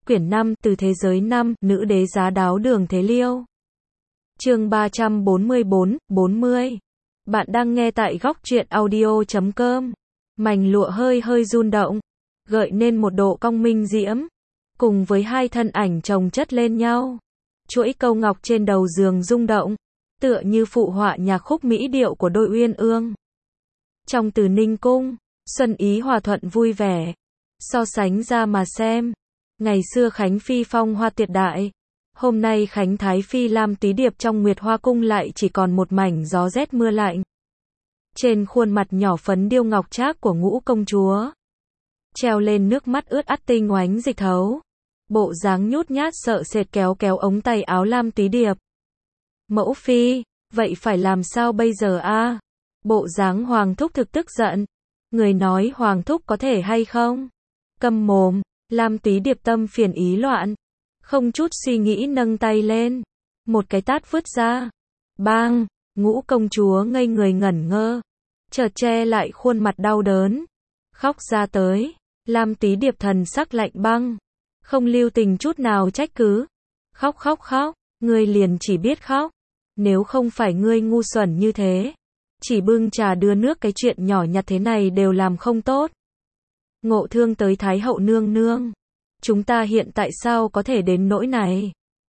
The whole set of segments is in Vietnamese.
quyển 5, từ thế giới 5, nữ đế giá đáo Đường Thế Liêu. Chương 344, 40. Bạn đang nghe tại góc truyện audio.com. Mảnh lụa hơi hơi rung động, gợi nên một độ cong minh diễm, cùng với hai thân ảnh chồng chất lên nhau. Chuỗi câu ngọc trên đầu giường rung động, tựa như phụ họa nhạc khúc mỹ điệu của đôi uyên ương. Trong Từ Ninh cung, xuân ý hòa thuận vui vẻ. So sánh ra mà xem, ngày xưa Khánh Phi phong hoa tuyệt đại, hôm nay Khánh Thái Phi Lam Tý Điệp trong Nguyệt Hoa cung lại chỉ còn một mảnh gió rét mưa lạnh. Trên khuôn mặt nhỏ phấn điêu ngọc trác của Ngũ công chúa, treo lên nước mắt ướt át tinh oánh dịch thấu, bộ dáng nhút nhát sợ sệt kéo kéo ống tay áo Lam Tý Điệp. Mẫu phi, vậy phải làm sao bây giờ a? Bộ dáng Hoàng thúc thực tức giận. Người nói Hoàng thúc có thể hay không? Câm mồm. Lam Tý Điệp tâm phiền ý loạn, không chút suy nghĩ nâng tay lên, một cái tát vứt ra. Bang! Ngũ công chúa ngây người ngẩn ngơ, chợt che lại khuôn mặt đau đớn, khóc ra tới. Lam Tý Điệp thần sắc lạnh băng, không lưu tình chút nào trách cứ. Khóc khóc khóc, ngươi liền chỉ biết khóc. Nếu không phải ngươi ngu xuẩn như thế, chỉ bưng trà đưa nước cái chuyện nhỏ nhặt thế này đều làm không tốt. Ngộ thương tới Thái hậu nương nương, chúng ta hiện tại sao có thể đến nỗi này?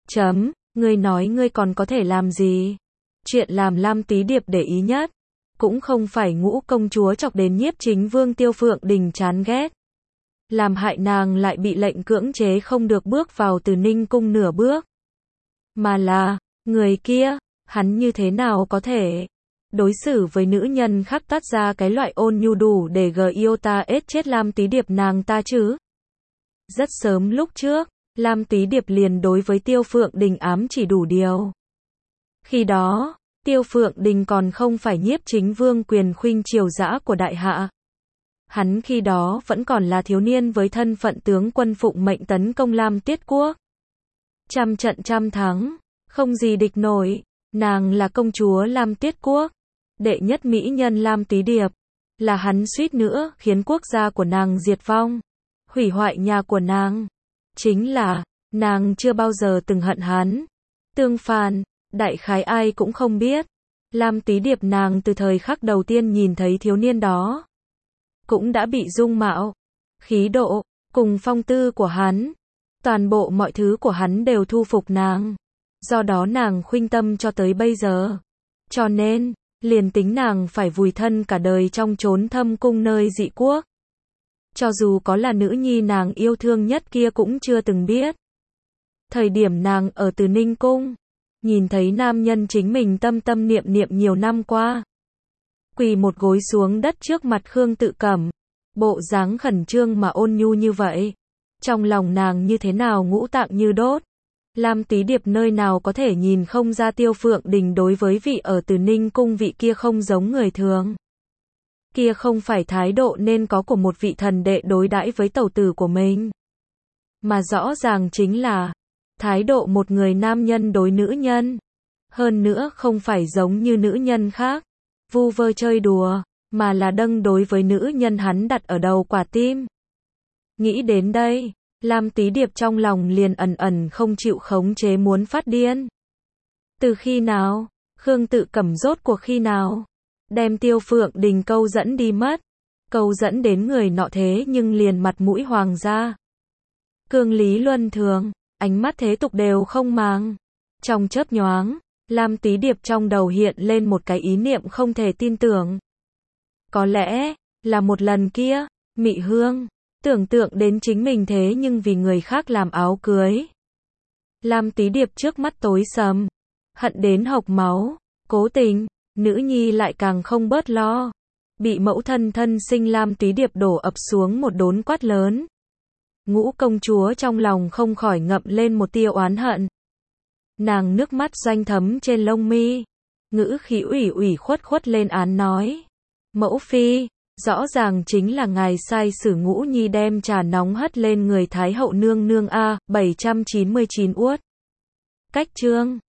Ngươi nói ngươi còn có thể làm gì? Chuyện làm Lam Tý Điệp để ý nhất, cũng không phải Ngũ công chúa chọc đến Nhiếp Chính Vương Tiêu Phượng Đình chán ghét, làm hại nàng lại bị lệnh cưỡng chế không được bước vào Từ Ninh cung nửa bước, mà là, người kia, hắn như thế nào có thể đối xử với nữ nhân khác toát ra cái loại ôn nhu đủ để yêu ta ết chết Lam Tý Điệp nàng ta chứ? Rất sớm lúc trước, Lam Tý Điệp liền đối với Tiêu Phượng Đình ám chỉ đủ điều. Khi đó, Tiêu Phượng Đình còn không phải Nhiếp Chính Vương quyền khuynh triều dã của đại hạ. Hắn khi đó vẫn còn là thiếu niên với thân phận tướng quân phụng mệnh tấn công Lam Tiết Quốc. Trăm trận trăm thắng, không gì địch nổi. Nàng là công chúa Lam Tiết Quốc, đệ nhất mỹ nhân Lam Tý Điệp, là hắn suýt nữa khiến quốc gia của nàng diệt vong, hủy hoại nhà của nàng. Chính là, nàng chưa bao giờ từng hận hắn. Tương phản, đại khái ai cũng không biết, Lam Tý Điệp nàng từ thời khắc đầu tiên nhìn thấy thiếu niên đó, cũng đã bị dung mạo, khí độ, cùng phong tư của hắn, toàn bộ mọi thứ của hắn đều thu phục nàng. Do đó nàng khuynh tâm cho tới bây giờ. Cho nên, liền tính nàng phải vùi thân cả đời trong chốn thâm cung nơi dị quốc, cho dù có là nữ nhi nàng yêu thương nhất kia cũng chưa từng biết. Thời điểm nàng ở Từ Ninh cung, nhìn thấy nam nhân chính mình tâm tâm niệm niệm nhiều năm qua, quỳ một gối xuống đất trước mặt Khương Tự Cẩm, bộ dáng khẩn trương mà ôn nhu như vậy, trong lòng nàng như thế nào ngũ tạng như đốt. Lam Tý Điệp nơi nào có thể nhìn không ra Tiêu Phượng Đình đối với vị ở Từ Ninh cung vị kia không giống người thường. Kia không phải thái độ nên có của một vị thần đệ đối đãi với tẩu tử của mình, mà rõ ràng chính là thái độ một người nam nhân đối nữ nhân. Hơn nữa không phải giống như nữ nhân khác, vu vơ chơi đùa, mà là đâng đối với nữ nhân hắn đặt ở đầu quả tim. Nghĩ đến đây, Lam Tý Điệp trong lòng liền ẩn ẩn không chịu khống chế muốn phát điên. Từ khi nào, Khương Tự Cẩm rốt cuộc khi nào đem Tiêu Phượng Đình câu dẫn đi mất, câu dẫn đến người nọ thế nhưng liền mặt mũi hoàng gia, cương lý luân thường, ánh mắt thế tục đều không màng. Trong chớp nhoáng, Lam Tý Điệp trong đầu hiện lên một cái ý niệm không thể tin tưởng. Có lẽ là một lần kia, Mị Hương tưởng tượng đến chính mình thế nhưng vì người khác làm áo cưới. Lam Tý Điệp trước mắt tối sầm, hận đến hộc máu. Cố tình, nữ nhi lại càng không bớt lo, bị mẫu thân thân sinh Lam Tý Điệp đổ ập xuống một đốn quát lớn. Ngũ công chúa trong lòng không khỏi ngậm lên một tia oán hận. Nàng nước mắt doanh thấm trên lông mi, ngữ khí ủy khuất lên án nói: Mẫu phi, rõ ràng chính là ngài sai sử Ngũ nhi đem trà nóng hất lên người Thái hậu nương nương a. 799 uất. Cách chương